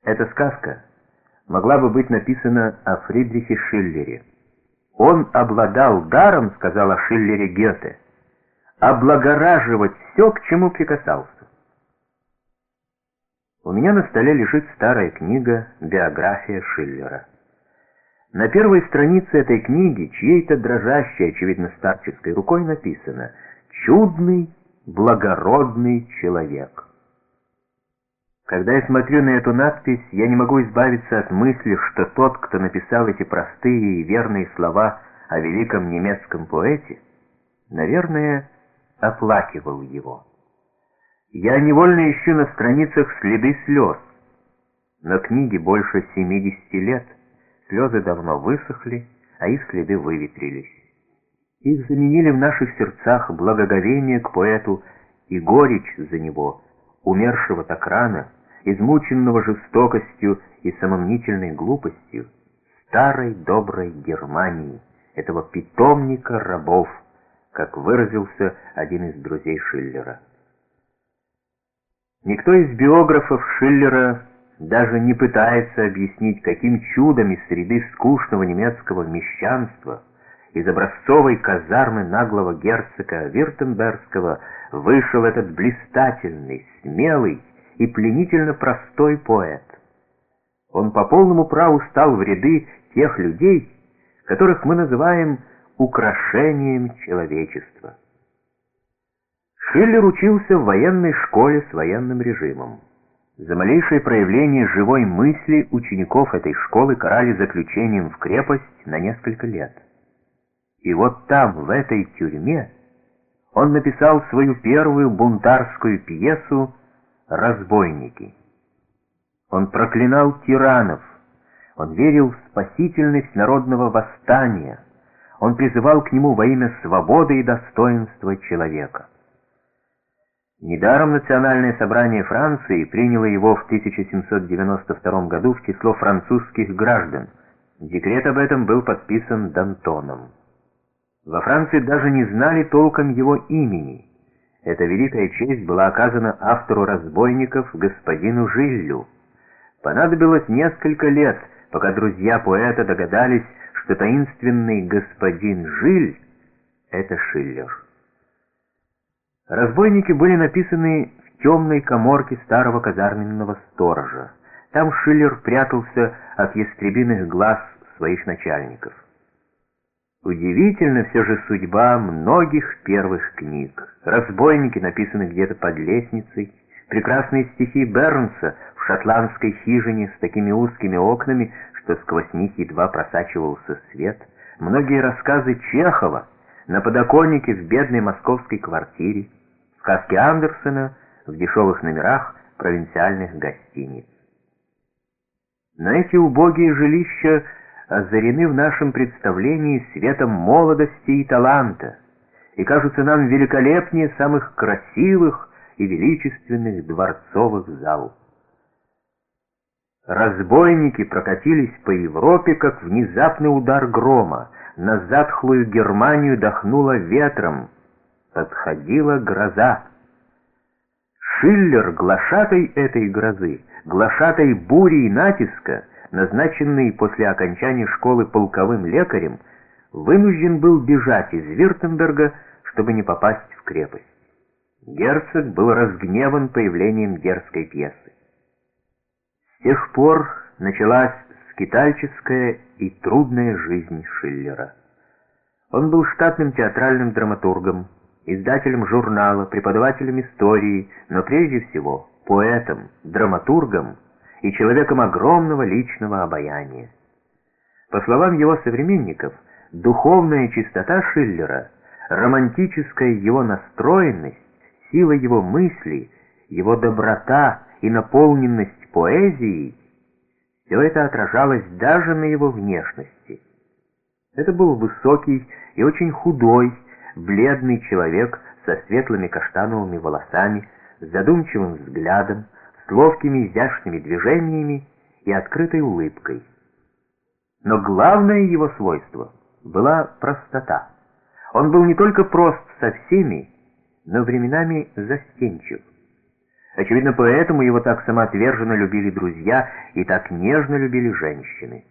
Эта сказка могла бы быть написана о Фридрихе Шиллере. Он обладал даром, сказал о Шиллере Гёте, облагораживать все, к чему прикасался. У меня на столе лежит старая книга «Биография Шиллера». На первой странице этой книги чьей-то дрожащей, очевидно старческой рукой написано «Чудный, благородный человек». Когда я смотрю на эту надпись, я не могу избавиться от мысли, что тот, кто написал эти простые и верные слова о великом немецком поэте, наверное, оплакивал его. Я невольно ищу на страницах следы слез, но книге больше 70 лет, слезы давно высохли, а их следы выветрились. Их заменили в наших сердцах благоговение к поэту и горечь за него, умершего так рано, измученного жестокостью и самомнительной глупостью, старой доброй Германии, этого питомника рабов, как выразился один из друзей Шиллера. Никто из биографов Шиллера даже не пытается объяснить, каким чудом из среды скучного немецкого мещанства, из образцовой казармы наглого герцога Вюртембергского вышел этот блистательный, смелый и пленительно простой поэт. Он по полному праву стал в ряды тех людей, которых мы называем украшением человечества. Шиллер учился в военной школе с военным режимом. За малейшее проявление живой мысли учеников этой школы карали заключением в крепость на несколько лет. И вот там, в этой тюрьме, он написал свою первую бунтарскую пьесу «Разбойники». Он проклинал тиранов, он верил в спасительность народного восстания, он призывал к нему во имя свободы и достоинства человека. Недаром Национальное собрание Франции приняло его в 1792 году в число французских граждан. Декрет об этом был подписан Д'Антоном. Во Франции даже не знали толком его имени. Эта великая честь была оказана автору «Разбойников» господину Жиллю. Понадобилось несколько лет, пока друзья поэта догадались, что таинственный господин Жиль — это Шиллер. «Разбойники» были написаны в темной каморке старого казарменного сторожа. Там Шиллер прятался от ястребиных глаз своих начальников. Удивительна все же судьба многих первых книг. «Разбойники» написаны где-то под лестницей, прекрасные стихи Бернса в шотландской хижине с такими узкими окнами, что сквозь них едва просачивался свет, многие рассказы Чехова на подоконнике в бедной московской квартире, сказки Андерсена в дешевых номерах провинциальных гостиниц. Но эти убогие жилища озарены в нашем представлении светом молодости и таланта и кажутся нам великолепнее самых красивых и величественных дворцовых зал. «Разбойники» прокатились по Европе, как внезапный удар грома. На затхлую Германию дохнуло ветром. Подходила гроза. Шиллер, глашатай этой грозы, глашатай бури и натиска, назначенный после окончания школы полковым лекарем, вынужден был бежать из Вюртемберга, чтобы не попасть в крепость. Герцог был разгневан появлением дерзкой пьесы. С тех пор началась скитальческая и трудная жизнь Шиллера. Он был штатным театральным драматургом, издателем журнала, преподавателем истории, но прежде всего поэтом, драматургом и человеком огромного личного обаяния. По словам его современников, духовная чистота Шиллера, романтическая его настроенность, сила его мыслей, его доброта и наполненность поэзией — все это отражалось даже на его внешности. Это был высокий и очень худой, бледный человек со светлыми каштановыми волосами, с задумчивым взглядом, с ловкими изящными движениями и открытой улыбкой. Но главное его свойство была простота. Он был не только прост со всеми, но временами застенчив. Очевидно, поэтому его так самоотверженно любили друзья и так нежно любили женщины.